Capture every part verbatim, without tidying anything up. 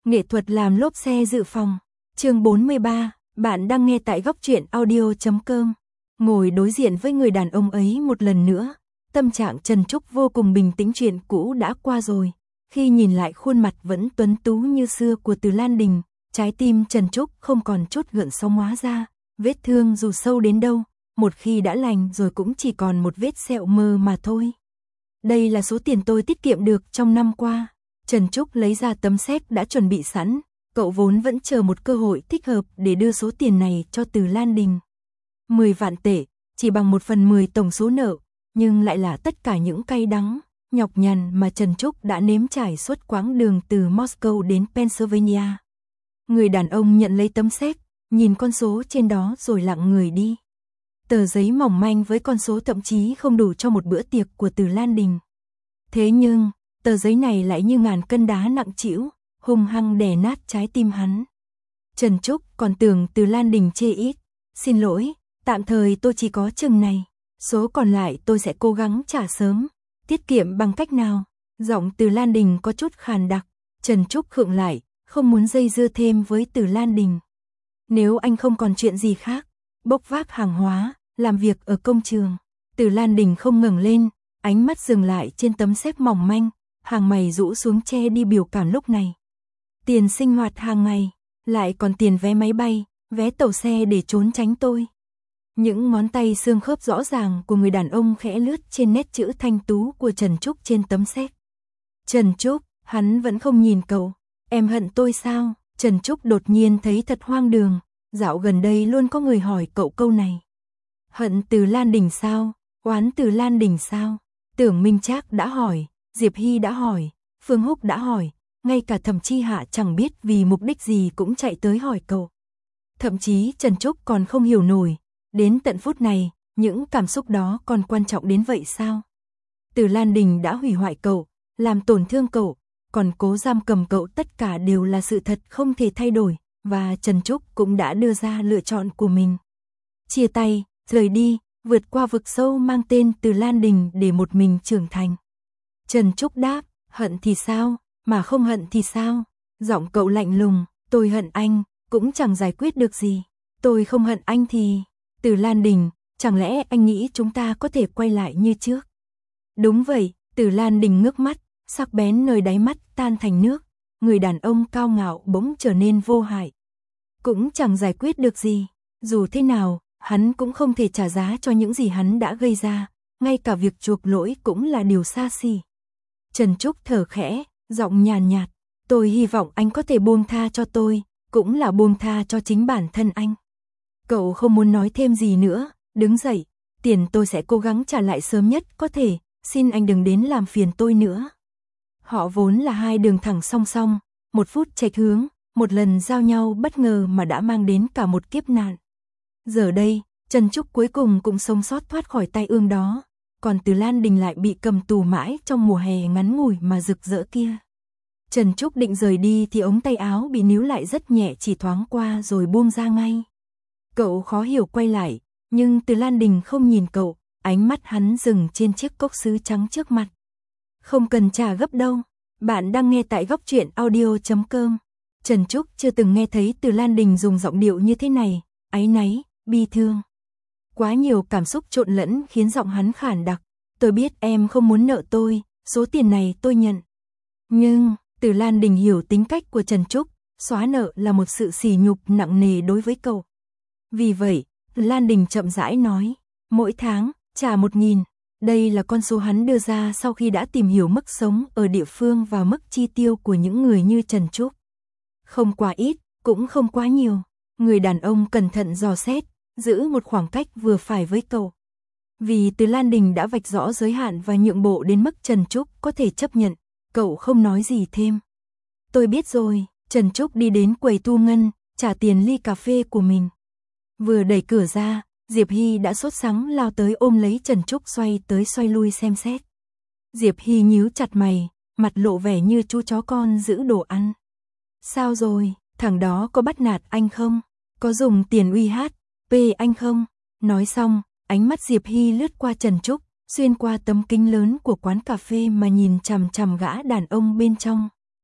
Nghệ thuật làm lốp xe dự phòng. Chương bốn mươi ba, bạn đang nghe tại góc truyện audio chấm com. Ngồi đối diện với người đàn ông ấy một lần nữa, tâm trạng Trần Trúc vô cùng bình tĩnh, chuyện cũ đã qua rồi. Khi nhìn lại khuôn mặt vẫn tuấn tú như xưa của Từ Lan Đình, trái tim Trần Trúc không còn chút gợn sóng, hóa ra, vết thương dù sâu đến đâu, một khi đã lành rồi cũng chỉ còn một vết sẹo mờ mà thôi. Đây là số tiền tôi tiết kiệm được trong năm qua. Trần Trúc lấy ra tấm séc đã chuẩn bị sẵn, cậu vốn vẫn chờ một cơ hội thích hợp để đưa số tiền này cho Từ Lan Đình. mười vạn tệ, chỉ bằng một phần mười tổng số nợ, nhưng lại là tất cả những cay đắng, nhọc nhằn mà Trần Trúc đã nếm trải suốt quãng đường từ Moscow đến Pennsylvania. Người đàn ông nhận lấy tấm séc, nhìn con số trên đó rồi lặng người đi. Tờ giấy mỏng manh với con số thậm chí không đủ cho một bữa tiệc của Từ Lan Đình. Thế nhưng, tờ giấy này lại như ngàn cân đá nặng trĩu, hung hăng đè nát trái tim hắn. Trần Trúc còn tưởng Từ Lan Đình chê ít. Xin lỗi, tạm thời tôi chỉ có chừng này. Số còn lại tôi sẽ cố gắng trả sớm. Tiết kiệm bằng cách nào? Giọng Từ Lan Đình có chút khàn đặc. Trần Trúc khựng lại, không muốn dây dưa thêm với Từ Lan Đình. Nếu anh không còn chuyện gì khác, bốc vác hàng hóa, làm việc ở công trường. Từ Lan Đình không ngẩng lên, ánh mắt dừng lại trên tấm séc mỏng manh, hàng mày rũ xuống che đi biểu cảm lúc này. Tiền sinh hoạt hàng ngày, lại còn tiền vé máy bay, vé tàu xe để trốn tránh tôi. Những ngón tay xương khớp rõ ràng của người đàn ông khẽ lướt trên nét chữ thanh tú của Trần Trúc trên tấm séc. Trần Trúc, hắn vẫn không nhìn cậu. Em hận tôi sao? Trần Trúc đột nhiên thấy thật hoang đường. Dạo gần đây luôn có người hỏi cậu câu này. Hận Từ Lan Đình sao? Oán Từ Lan Đình sao? Tưởng Minh Trác đã hỏi, Diệp Hy đã hỏi, Phương Húc đã hỏi, ngay cả Thẩm Chi Hạ chẳng biết vì mục đích gì cũng chạy tới hỏi cậu. Thậm chí Trần Trúc còn không hiểu nổi, đến tận phút này, những cảm xúc đó còn quan trọng đến vậy sao? Từ Lan Đình đã hủy hoại cậu, làm tổn thương cậu, còn cố giam cầm cậu, tất cả đều là sự thật không thể thay đổi, và Trần Trúc cũng đã đưa ra lựa chọn của mình. Chia tay, rời đi, vượt qua vực sâu mang tên Từ Lan Đình để một mình trưởng thành. Trần Trúc đáp, hận thì sao, mà không hận thì sao? Giọng cậu lạnh lùng, tôi hận anh, cũng chẳng giải quyết được gì. Tôi không hận anh thì... Từ Lan Đình, chẳng lẽ anh nghĩ chúng ta có thể quay lại như trước? Đúng vậy, Từ Lan Đình ngước mắt, sắc bén nơi đáy mắt tan thành nước. Người đàn ông cao ngạo bỗng trở nên vô hại. Cũng chẳng giải quyết được gì. Dù thế nào, hắn cũng không thể trả giá cho những gì hắn đã gây ra. Ngay cả việc chuộc lỗi cũng là điều xa xỉ. Trần Trúc thở khẽ, giọng nhàn nhạt. Tôi hy vọng anh có thể buông tha cho tôi, cũng là buông tha cho chính bản thân anh. Cậu không muốn nói thêm gì nữa, đứng dậy. Tiền tôi sẽ cố gắng trả lại sớm nhất có thể, xin anh đừng đến làm phiền tôi nữa. Họ vốn là hai đường thẳng song song, một phút chệch hướng, một lần giao nhau bất ngờ mà đã mang đến cả một kiếp nạn. Giờ đây, Trần Trúc cuối cùng cũng sống sót thoát khỏi tai ương đó, còn Từ Lan Đình lại bị cầm tù mãi trong mùa hè ngắn ngủi mà rực rỡ kia. Trần Trúc định rời đi thì ống tay áo bị níu lại rất nhẹ, chỉ thoáng qua rồi buông ra ngay. Cậu khó hiểu quay lại, nhưng Từ Lan Đình không nhìn cậu, ánh mắt hắn dừng trên chiếc cốc sứ trắng trước mặt. Không cần trả gấp đâu, bạn đang nghe tại góc truyện audio chấm com. Trần Trúc chưa từng nghe thấy Từ Lan Đình dùng giọng điệu như thế này, áy náy, bi thương. Quá nhiều cảm xúc trộn lẫn khiến giọng hắn khản đặc. Tôi biết em không muốn nợ tôi, số tiền này tôi nhận. Nhưng, Từ Lan Đình hiểu tính cách của Trần Trúc, xóa nợ là một sự sỉ nhục nặng nề đối với cậu. Vì vậy, Từ Lan Đình chậm rãi nói, mỗi tháng, trả một nghìn. Đây là con số hắn đưa ra sau khi đã tìm hiểu mức sống ở địa phương và mức chi tiêu của những người như Trần Trúc. Không quá ít, cũng không quá nhiều. Người đàn ông cẩn thận dò xét, giữ một khoảng cách vừa phải với cậu. Vì Từ Lan Đình đã vạch rõ giới hạn và nhượng bộ đến mức Trần Trúc có thể chấp nhận, cậu không nói gì thêm. Tôi biết rồi, Trần Trúc đi đến quầy thu ngân, trả tiền ly cà phê của mình. Vừa đẩy cửa ra, Diệp Hy đã sốt sắng lao tới ôm lấy Trần Trúc, xoay tới xoay lui xem xét. Diệp Hy nhíu chặt mày, mặt lộ vẻ như chú chó con giữ đồ ăn. Sao rồi, thằng đó có bắt nạt anh không? Có dùng tiền uy hát, pê anh không? Nói xong, ánh mắt Diệp Hy lướt qua Trần Trúc, xuyên qua tấm kính lớn của quán cà phê mà nhìn chằm chằm gã đàn ông bên trong.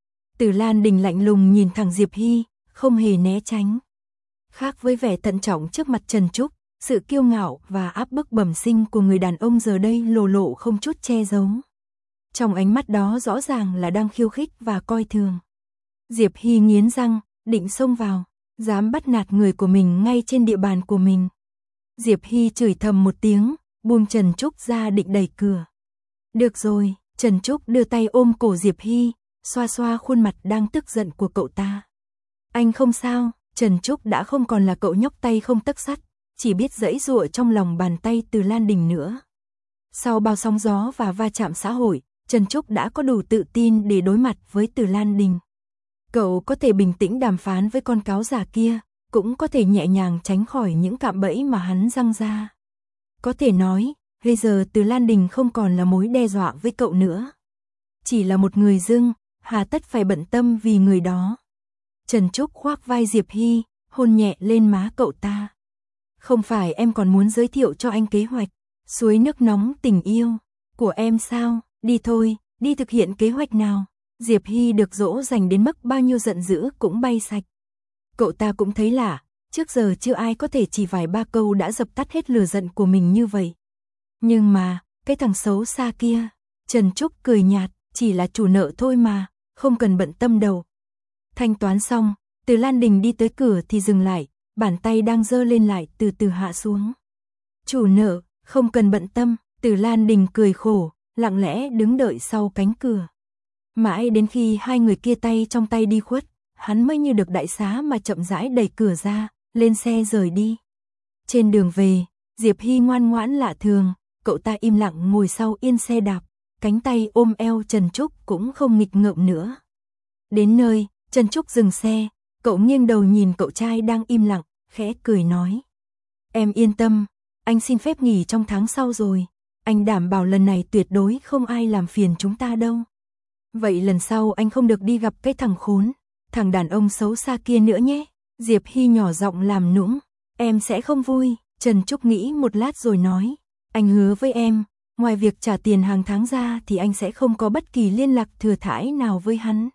Từ Lan Đình lạnh lùng nhìn thẳng Diệp Hy, không hề né tránh. Khác với vẻ thận trọng trước mặt Trần Trúc, sự kiêu ngạo và áp bức bẩm sinh của người đàn ông giờ đây lộ lộ không chút che giấu. Trong ánh mắt đó rõ ràng là đang khiêu khích và coi thường. Diệp Hy nghiến răng, định xông vào, dám bắt nạt người của mình ngay trên địa bàn của mình. Diệp Hy chửi thầm một tiếng, buông Trần Trúc ra định đẩy cửa. Được rồi, Trần Trúc đưa tay ôm cổ Diệp Hy, xoa xoa khuôn mặt đang tức giận của cậu ta. Anh không sao, Trần Trúc đã không còn là cậu nhóc tay không tấc sắt, chỉ biết giãy giụa trong lòng bàn tay Từ Lan Đình nữa. Sau bao sóng gió và va chạm xã hội, Trần Trúc đã có đủ tự tin để đối mặt với Từ Lan Đình. Cậu có thể bình tĩnh đàm phán với con cáo già kia, cũng có thể nhẹ nhàng tránh khỏi những cạm bẫy mà hắn răng ra. Có thể nói, bây giờ Từ Lan Đình không còn là mối đe dọa với cậu nữa. Chỉ là một người dưng, hà tất phải bận tâm vì người đó. Trần Trúc khoác vai Diệp Hy, hôn nhẹ lên má cậu ta. Không phải em còn muốn giới thiệu cho anh kế hoạch suối nước nóng tình yêu của em sao? Đi thôi, đi thực hiện kế hoạch nào. Diệp Hy được dỗ dành đến mức bao nhiêu giận dữ cũng bay sạch. Cậu ta cũng thấy lạ, trước giờ chưa ai có thể chỉ vài ba câu đã dập tắt hết lửa giận của mình như vậy. Nhưng mà, cái thằng xấu xa kia, Trần Trúc cười nhạt, chỉ là chủ nợ thôi mà, không cần bận tâm đâu. Thanh toán xong, Từ Lan Đình đi tới cửa thì dừng lại, bàn tay đang giơ lên lại từ từ hạ xuống. Chủ nợ, không cần bận tâm, Từ Lan Đình cười khổ, lặng lẽ đứng đợi sau cánh cửa. Mãi đến khi hai người kia tay trong tay đi khuất, hắn mới như được đại xá mà chậm rãi đẩy cửa ra, lên xe rời đi. Trên đường về, Diệp Hy ngoan ngoãn lạ thường, cậu ta im lặng ngồi sau yên xe đạp, cánh tay ôm eo Trần Trúc cũng không nghịch ngợm nữa. Đến nơi, Trần Trúc dừng xe, cậu nghiêng đầu nhìn cậu trai đang im lặng, khẽ cười nói. Em yên tâm, anh xin phép nghỉ trong tháng sau rồi, anh đảm bảo lần này tuyệt đối không ai làm phiền chúng ta đâu. Vậy lần sau anh không được đi gặp cái thằng khốn, thằng đàn ông xấu xa kia nữa nhé. Diệp Hy nhỏ giọng làm nũng, em sẽ không vui. Trần Trúc nghĩ một lát rồi nói, anh hứa với em, ngoài việc trả tiền hàng tháng ra thì anh sẽ không có bất kỳ liên lạc thừa thãi nào với hắn.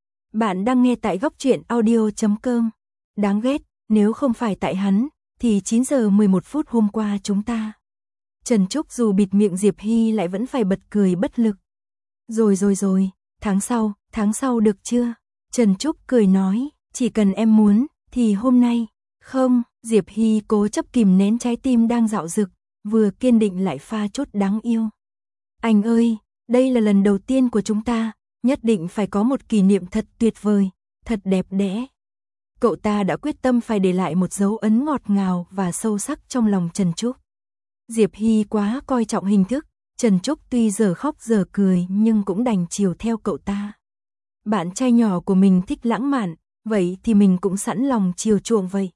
Bạn đang nghe tại góc truyện audio chấm com. Đáng ghét, nếu không phải tại hắn, thì chín giờ mười một phút hôm qua chúng ta. Trần Trúc dù bịt miệng Diệp Hy lại vẫn phải bật cười bất lực. Rồi rồi rồi, tháng sau, tháng sau được chưa? Trần Trúc cười nói, chỉ cần em muốn, thì hôm nay. Không, Diệp Hy cố chấp kìm nén trái tim đang dạo dực, vừa kiên định lại pha chút đáng yêu. Anh ơi, đây là lần đầu tiên của chúng ta, nhất định phải có một kỷ niệm thật tuyệt vời, thật đẹp đẽ. Cậu ta đã quyết tâm phải để lại một dấu ấn ngọt ngào và sâu sắc trong lòng Trần Trúc. Diệp Hy quá coi trọng hình thức, Trần Trúc tuy giờ khóc giờ cười nhưng cũng đành chiều theo cậu ta. Bạn trai nhỏ của mình thích lãng mạn, vậy thì mình cũng sẵn lòng chiều chuộng vậy.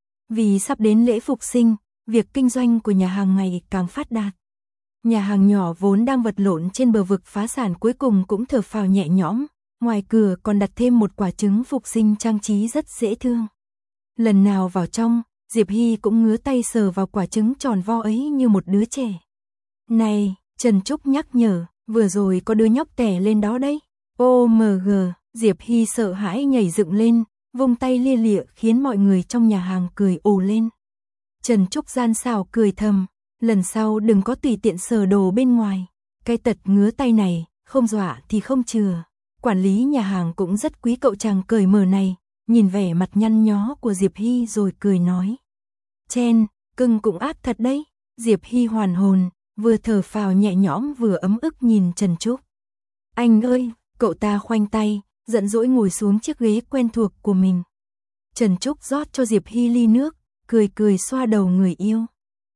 Vì sắp đến lễ phục sinh, việc kinh doanh của nhà hàng ngày càng phát đạt. Nhà hàng nhỏ vốn đang vật lộn trên bờ vực phá sản cuối cùng cũng thở phào nhẹ nhõm, ngoài cửa còn đặt thêm một quả trứng phục sinh trang trí rất dễ thương. Lần nào vào trong, Diệp Hy cũng ngứa tay sờ vào quả trứng tròn vo ấy như một đứa trẻ. Này, Trần Trúc nhắc nhở, vừa rồi có đứa nhóc tè lên đó đấy. ô em giê, Diệp Hy sợ hãi nhảy dựng lên, vung tay lia lịa khiến mọi người trong nhà hàng cười ồ lên. Trần Trúc gian xảo cười thầm, lần sau đừng có tùy tiện sờ đồ bên ngoài. Cái tật ngứa tay này, không dọa thì không chừa. Quản lý nhà hàng cũng rất quý cậu chàng cởi mở này, nhìn vẻ mặt nhăn nhó của Diệp Hy rồi cười nói. Chen, cưng cũng ác thật đấy. Diệp Hy hoàn hồn, vừa thở phào nhẹ nhõm vừa ấm ức nhìn Trần Trúc. Anh ơi, cậu ta khoanh tay, giận dỗi ngồi xuống chiếc ghế quen thuộc của mình. Trần Trúc rót cho Diệp Hy ly nước, cười cười xoa đầu người yêu.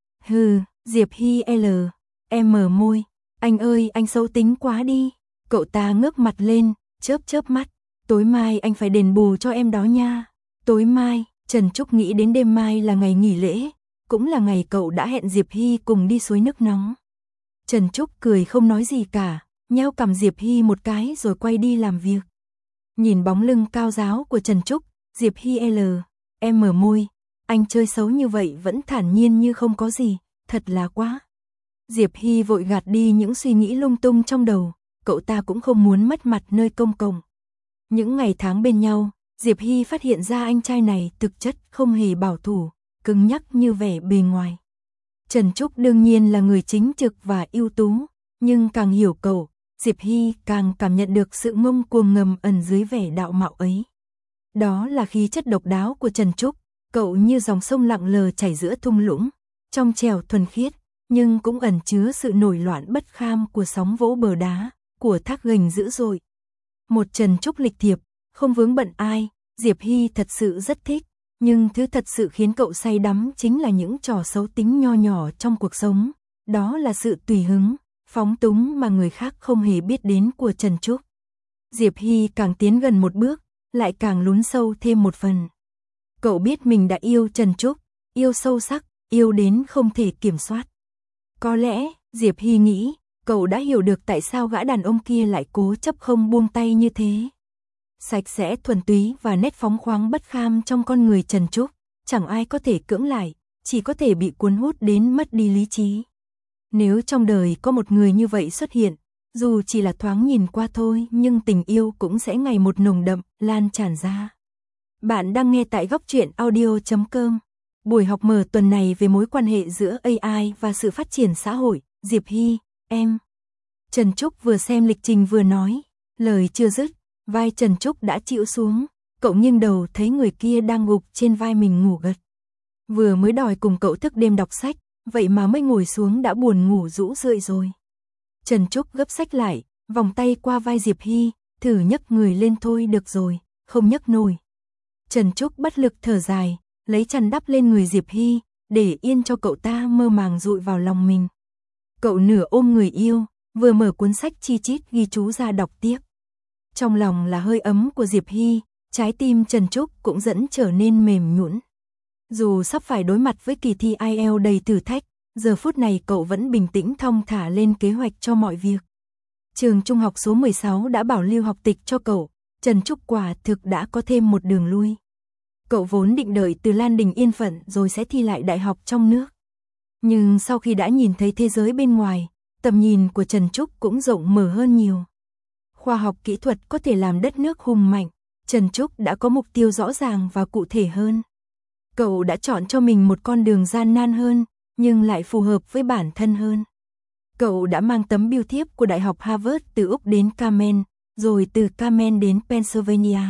Hừ, Diệp Hy L, em mở môi. Anh ơi, anh xấu tính quá đi. Cậu ta ngước mặt lên, chớp chớp mắt. Tối mai anh phải đền bù cho em đó nha. Tối mai, Trần Trúc nghĩ đến đêm mai là ngày nghỉ lễ, cũng là ngày cậu đã hẹn Diệp Hy cùng đi suối nước nóng. Trần Trúc cười không nói gì cả, nheo cằm Diệp Hy một cái rồi quay đi làm việc. Nhìn bóng lưng cao ráo của Trần Trúc, Diệp Hy L, em mở môi. Anh chơi xấu như vậy vẫn thản nhiên như không có gì, thật là quá. Diệp Hy vội gạt đi những suy nghĩ lung tung trong đầu, cậu ta cũng không muốn mất mặt nơi công cộng. Những ngày tháng bên nhau, Diệp Hy phát hiện ra anh trai này thực chất không hề bảo thủ, cứng nhắc như vẻ bề ngoài. Trần Trúc đương nhiên là người chính trực và ưu tú, nhưng càng hiểu cậu, Diệp Hy càng cảm nhận được sự ngông cuồng ngầm ẩn dưới vẻ đạo mạo ấy. Đó là khí chất độc đáo của Trần Trúc, cậu như dòng sông lặng lờ chảy giữa thung lũng, trong trẻo thuần khiết, nhưng cũng ẩn chứa sự nổi loạn bất kham của sóng vỗ bờ đá, của thác gành dữ dội. Một Trần Trúc lịch thiệp, không vướng bận ai, Diệp Hy thật sự rất thích, nhưng thứ thật sự khiến cậu say đắm chính là những trò xấu tính nho nhỏ trong cuộc sống, đó là sự tùy hứng, phóng túng mà người khác không hề biết đến của Trần Trúc. Diệp Hy càng tiến gần một bước, lại càng lún sâu thêm một phần. Cậu biết mình đã yêu Trần Trúc, yêu sâu sắc, yêu đến không thể kiểm soát. Có lẽ, Diệp Hy nghĩ, cậu đã hiểu được tại sao gã đàn ông kia lại cố chấp không buông tay như thế. Sạch sẽ thuần túy và nét phóng khoáng bất kham trong con người Trần Trúc, chẳng ai có thể cưỡng lại, chỉ có thể bị cuốn hút đến mất đi lý trí. Nếu trong đời có một người như vậy xuất hiện, dù chỉ là thoáng nhìn qua thôi nhưng tình yêu cũng sẽ ngày một nồng đậm, lan tràn ra. Bạn đang nghe tại góc truyện audio chấm com. Buổi học mở tuần này về mối quan hệ giữa a i và sự phát triển xã hội, Diệp Hy, em. Trần Trúc vừa xem lịch trình vừa nói, lời chưa dứt, vai Trần Trúc đã chịu xuống, cậu nghiêng đầu thấy người kia đang gục trên vai mình ngủ gật. Vừa mới đòi cùng cậu thức đêm đọc sách, vậy mà mới ngồi xuống đã buồn ngủ rũ rượi rồi. Trần Trúc gấp sách lại, vòng tay qua vai Diệp Hy, thử nhấc người lên thôi được rồi, không nhấc nổi. Trần Trúc bất lực thở dài, lấy chăn đắp lên người Diệp Hy, để yên cho cậu ta mơ màng dụi vào lòng mình. Cậu nửa ôm người yêu, vừa mở cuốn sách chi chít ghi chú ra đọc tiếp. Trong lòng là hơi ấm của Diệp Hy, trái tim Trần Trúc cũng dần trở nên mềm nhũn. Dù sắp phải đối mặt với kỳ thi ai eo đầy thử thách, giờ phút này cậu vẫn bình tĩnh thong thả lên kế hoạch cho mọi việc. Trường trung học số mười sáu đã bảo lưu học tịch cho cậu, Trần Trúc quả thực đã có thêm một đường lui. Cậu vốn định đợi Từ Lan Đình yên phận rồi sẽ thi lại đại học trong nước. Nhưng sau khi đã nhìn thấy thế giới bên ngoài, tầm nhìn của Trần Trúc cũng rộng mở hơn nhiều. Khoa học kỹ thuật có thể làm đất nước hùng mạnh, Trần Trúc đã có mục tiêu rõ ràng và cụ thể hơn. Cậu đã chọn cho mình một con đường gian nan hơn, nhưng lại phù hợp với bản thân hơn. Cậu đã mang tấm bưu thiếp của Đại học Harvard từ Úc đến Kamen, rồi từ Kamen đến Pennsylvania.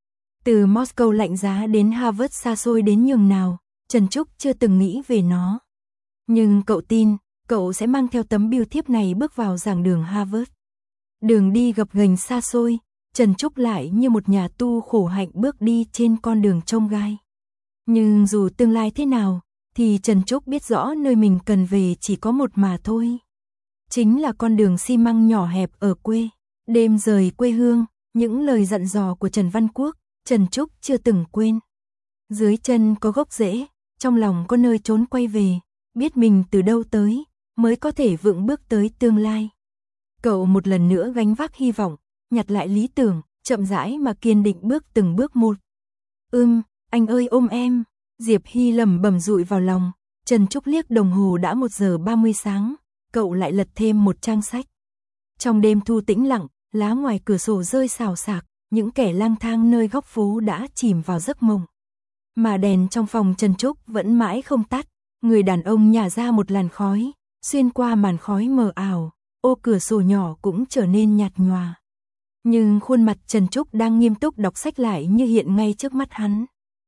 Từ Moscow lạnh giá đến Harvard xa xôi đến nhường nào, Trần Trúc chưa từng nghĩ về nó. Nhưng cậu tin, cậu sẽ mang theo tấm bưu thiếp này bước vào giảng đường Harvard. Đường đi gập ghềnh xa xôi, Trần Trúc lại như một nhà tu khổ hạnh bước đi trên con đường chông gai. Nhưng dù tương lai thế nào, thì Trần Trúc biết rõ nơi mình cần về chỉ có một mà thôi. Chính là con đường xi măng nhỏ hẹp ở quê. Đêm rời quê hương, những lời dặn dò của Trần Văn Quốc, Trần Trúc chưa từng quên. Dưới chân có gốc rễ, trong lòng có nơi trốn quay về, biết mình từ đâu tới, mới có thể vững bước tới tương lai. Cậu một lần nữa gánh vác hy vọng, nhặt lại lý tưởng, chậm rãi mà kiên định bước từng bước một. Ưm, anh ơi ôm em, Diệp Hy lẩm bẩm dụi vào lòng. Trần Trúc liếc đồng hồ đã một giờ ba mươi sáng, cậu lại lật thêm một trang sách. Trong đêm thu tĩnh lặng, lá ngoài cửa sổ rơi xào xạc, những kẻ lang thang nơi góc phố đã chìm vào giấc mộng. Mà đèn trong phòng Trần Trúc vẫn mãi không tắt, người đàn ông nhả ra một làn khói, xuyên qua màn khói mờ ảo, ô cửa sổ nhỏ cũng trở nên nhạt nhòa. Nhưng khuôn mặt Trần Trúc đang nghiêm túc đọc sách lại như hiện ngay trước mắt hắn.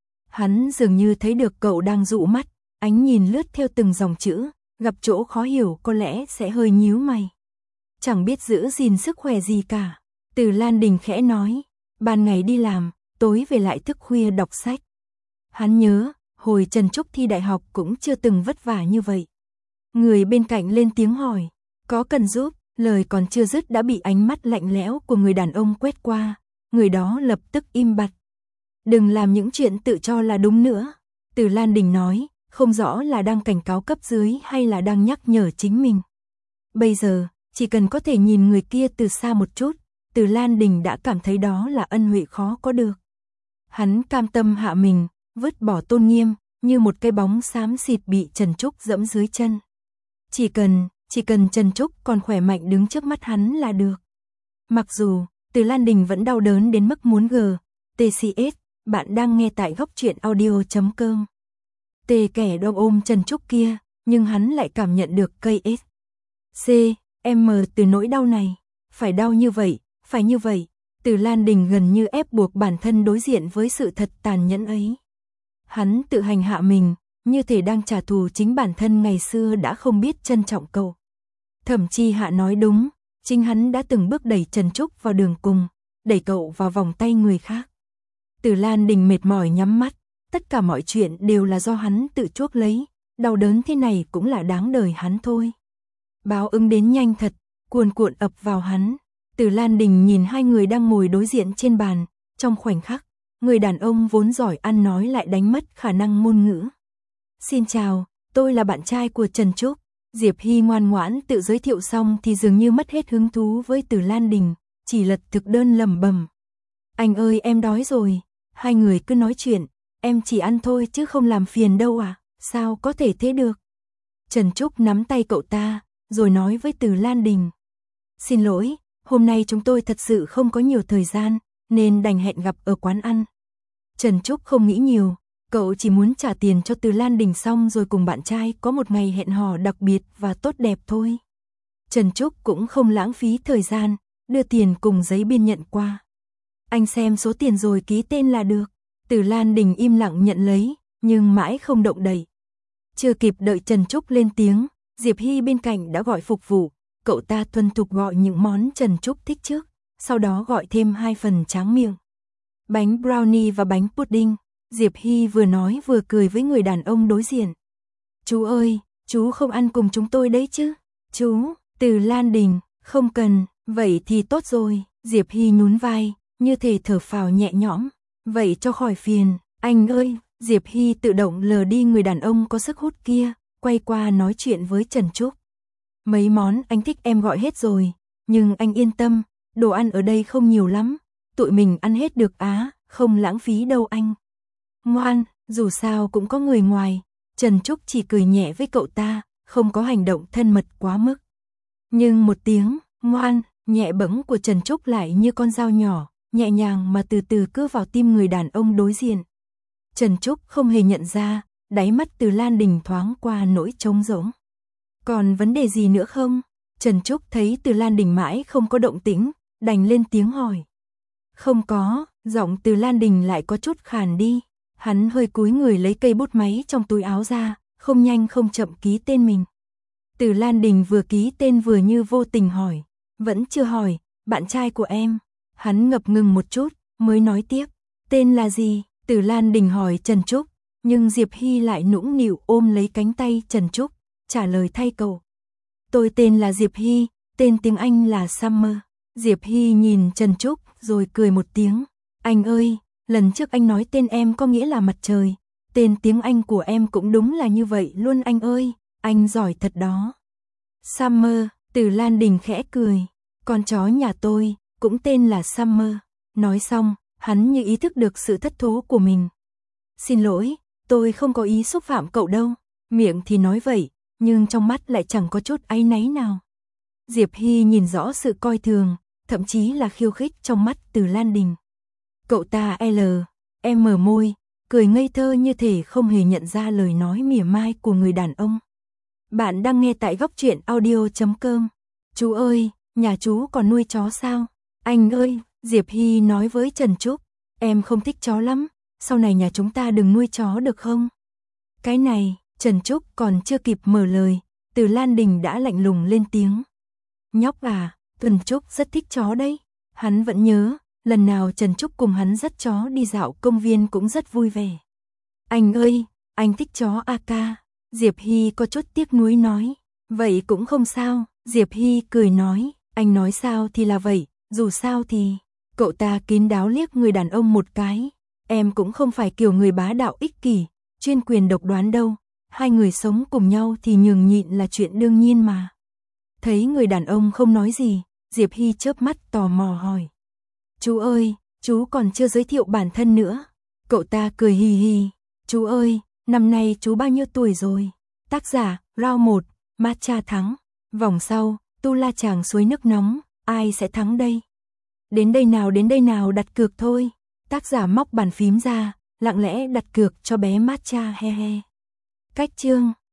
Hắn dường như thấy được cậu đang dụ mắt, ánh nhìn lướt theo từng dòng chữ, gặp chỗ khó hiểu có lẽ sẽ hơi nhíu mày. Chẳng biết giữ gìn sức khỏe gì cả. Từ Lan Đình khẽ nói, ban ngày đi làm, tối về lại thức khuya đọc sách. Hắn nhớ, hồi Trần Trúc thi đại học cũng chưa từng vất vả như vậy. Người bên cạnh lên tiếng hỏi, có cần giúp, lời còn chưa dứt đã bị ánh mắt lạnh lẽo của người đàn ông quét qua, người đó lập tức im bặt. Đừng làm những chuyện tự cho là đúng nữa, Từ Lan Đình nói, không rõ là đang cảnh cáo cấp dưới hay là đang nhắc nhở chính mình. Bây giờ, chỉ cần có thể nhìn người kia từ xa một chút, Từ Lan Đình đã cảm thấy đó là ân huệ khó có được. Hắn cam tâm hạ mình, vứt bỏ tôn nghiêm, như một cái bóng xám xịt bị Trần Trúc dẫm dưới chân. Chỉ cần, chỉ cần Trần Trúc còn khỏe mạnh đứng trước mắt hắn là được. Mặc dù, Từ Lan Đình vẫn đau đớn đến mức muốn gờ. tê xê ét, bạn đang nghe tại góc truyện audio chấm com. Tê kẻ đom ôm Trần Trúc kia, nhưng hắn lại cảm nhận được cây ét. C, M từ nỗi đau này. Phải đau như vậy, phải như vậy. Từ Lan Đình gần như ép buộc bản thân đối diện với sự thật tàn nhẫn ấy. Hắn tự hành hạ mình, như thể đang trả thù chính bản thân ngày xưa đã không biết trân trọng cậu. Thậm chí Hạ nói đúng, chính hắn đã từng bước đẩy Trần Trúc vào đường cùng, đẩy cậu vào vòng tay người khác. Từ Lan Đình mệt mỏi nhắm mắt, tất cả mọi chuyện đều là do hắn tự chuốc lấy, đau đớn thế này cũng là đáng đời hắn thôi. Báo ứng đến nhanh thật, cuồn cuộn ập vào hắn. Từ Lan Đình nhìn hai người đang ngồi đối diện trên bàn, trong khoảnh khắc, người đàn ông vốn giỏi ăn nói lại đánh mất khả năng ngôn ngữ. Xin chào, tôi là bạn trai của Trần Trúc. Diệp Hy ngoan ngoãn tự giới thiệu xong thì dường như mất hết hứng thú với Từ Lan Đình, chỉ lật thực đơn lẩm bẩm. Anh ơi em đói rồi, hai người cứ nói chuyện, em chỉ ăn thôi chứ không làm phiền đâu à, sao có thể thế được. Trần Trúc nắm tay cậu ta, rồi nói với Từ Lan Đình. Xin lỗi, hôm nay chúng tôi thật sự không có nhiều thời gian, nên đành hẹn gặp ở quán ăn. Trần Trúc không nghĩ nhiều, cậu chỉ muốn trả tiền cho Từ Lan Đình xong rồi cùng bạn trai có một ngày hẹn hò đặc biệt và tốt đẹp thôi. Trần Trúc cũng không lãng phí thời gian, đưa tiền cùng giấy biên nhận qua. Anh xem số tiền rồi ký tên là được. Từ Lan Đình im lặng nhận lấy, nhưng mãi không động đậy. Chưa kịp đợi Trần Trúc lên tiếng, Diệp Hy bên cạnh đã gọi phục vụ. Cậu ta thuần thục gọi những món Trần Trúc thích trước, sau đó gọi thêm hai phần tráng miệng. Bánh brownie và bánh pudding. Diệp Hy vừa nói vừa cười với người đàn ông đối diện. Chú ơi, chú không ăn cùng chúng tôi đấy chứ? Chú, Từ Lan Đình, không cần, vậy thì tốt rồi. Diệp Hy nhún vai, như thể thở phào nhẹ nhõm. Vậy cho khỏi phiền, anh ơi. Diệp Hy tự động lờ đi người đàn ông có sức hút kia, quay qua nói chuyện với Trần Trúc. Mấy món anh thích em gọi hết rồi, nhưng anh yên tâm, đồ ăn ở đây không nhiều lắm, tụi mình ăn hết được á, không lãng phí đâu anh. Ngoan, dù sao cũng có người ngoài. Trần Trúc chỉ cười nhẹ với cậu ta, không có hành động thân mật quá mức. Nhưng một tiếng ngoan, nhẹ bẫng của Trần Trúc lại như con dao nhỏ, nhẹ nhàng mà từ từ cứa vào tim người đàn ông đối diện. Trần Trúc không hề nhận ra, đáy mắt Từ Lan Đình thoáng qua nỗi trống rỗng. Còn vấn đề gì nữa không? Trần Trúc thấy Từ Lan Đình mãi không có động tĩnh, đành lên tiếng hỏi. Không có, giọng Từ Lan Đình lại có chút khàn đi. Hắn hơi cúi người lấy cây bút máy trong túi áo ra, không nhanh không chậm ký tên mình. Từ Lan Đình vừa ký tên vừa như vô tình hỏi. Vẫn chưa hỏi, bạn trai của em. Hắn ngập ngừng một chút, mới nói tiếp. Tên là gì? Từ Lan Đình hỏi Trần Trúc, nhưng Diệp Hy lại nũng nịu ôm lấy cánh tay Trần Trúc, trả lời thay cậu. Tôi tên là Diệp Hy, tên tiếng Anh là Summer. Diệp Hy nhìn Trần Trúc rồi cười một tiếng. Anh ơi, lần trước anh nói tên em có nghĩa là mặt trời. Tên tiếng Anh của em cũng đúng là như vậy luôn anh ơi, anh giỏi thật đó. Summer, Từ Lan Đình khẽ cười. Con chó nhà tôi cũng tên là Summer. Nói xong, hắn như ý thức được sự thất thố của mình. Xin lỗi, tôi không có ý xúc phạm cậu đâu. Miệng thì nói vậy, nhưng trong mắt lại chẳng có chút áy náy nào. Diệp Hy nhìn rõ sự coi thường, thậm chí là khiêu khích trong mắt Từ Lan Đình. Cậu ta L, em mở môi, cười ngây thơ như thể không hề nhận ra lời nói mỉa mai của người đàn ông. Bạn đang nghe tại góc truyện audio chấm com. Chú ơi, nhà chú còn nuôi chó sao? Anh ơi, Diệp Hy nói với Trần Trúc, em không thích chó lắm, sau này nhà chúng ta đừng nuôi chó được không? Cái này, Trần Trúc còn chưa kịp mở lời, Từ Lan Đình đã lạnh lùng lên tiếng. Nhóc à, Trần Trúc rất thích chó đấy. Hắn vẫn nhớ, lần nào Trần Trúc cùng hắn dắt chó đi dạo công viên cũng rất vui vẻ. Anh ơi, anh thích chó a ca. Diệp Hy có chút tiếc nuối nói. Vậy cũng không sao, Diệp Hy cười nói, anh nói sao thì là vậy, dù sao thì... Cậu ta kín đáo liếc người đàn ông một cái. Em cũng không phải kiểu người bá đạo ích kỷ, chuyên quyền độc đoán đâu. Hai người sống cùng nhau thì nhường nhịn là chuyện đương nhiên mà. Thấy người đàn ông không nói gì, Diệp Hy chớp mắt tò mò hỏi. Chú ơi, chú còn chưa giới thiệu bản thân nữa. Cậu ta cười hì hì. Chú ơi, năm nay chú bao nhiêu tuổi rồi? Tác giả, round một, Matcha thắng. Vòng sau, Tu La chàng suối nước nóng, ai sẽ thắng đây? Đến đây nào đến đây nào đặt cược thôi. Tác giả móc bàn phím ra, lặng lẽ đặt cược cho bé Matcha he he. Cách chương